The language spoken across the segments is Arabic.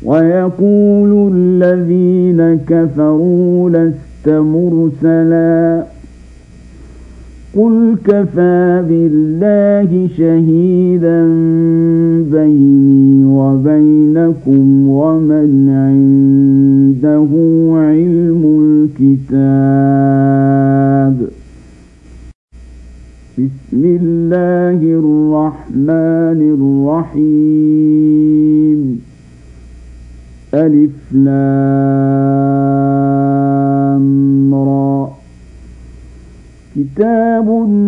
ويقول الذين كفروا لست مرسلا قل كفى بالله شهيدا بيني وبينكم ومن عنده علم الكتاب. بسم الله الرحمن الرحيم. ألف لام را. كتاب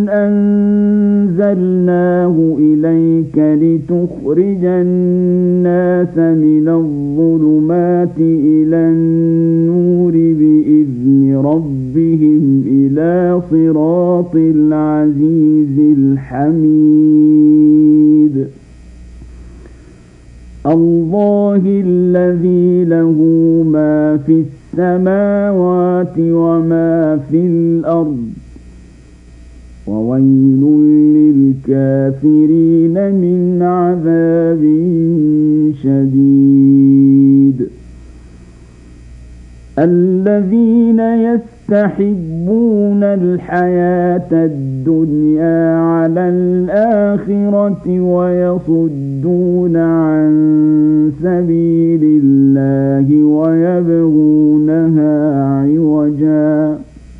أنزلناه إليك لتخرج الناس من الظلمات إلى النور بإذن ربهم إلى صراط العزيز الحميد. الله الذي له ما في السماوات وما في الأرض وويل للكافرين من عذاب شديد. الذين يستحبون الحياة الدنيا على الآخرة ويصدون عن سبيل الله ويبغونها عوجا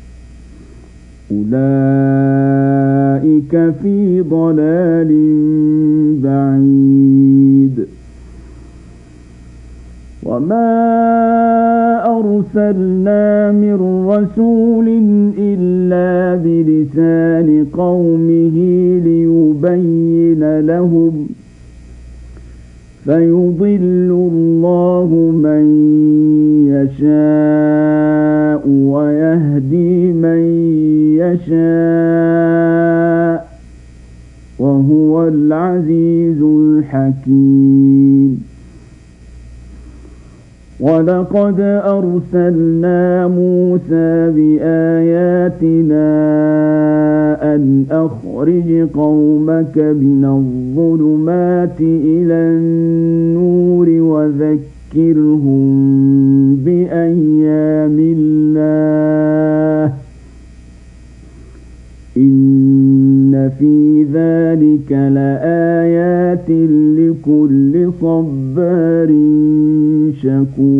أولئك في ضلال بعيد. وما أرسلنا من رسول إلا بلسان قومه ليبين لهم فيضل الله من يشاء ويهدي من يشاء وهو العزيز الحكيم. ولقد أرسلنا موسى بآياتنا أن أخرج قومك من الظلمات إلى النور وذكرهم بأيام الله إن في ذلك لآيات لكل صبار شكور.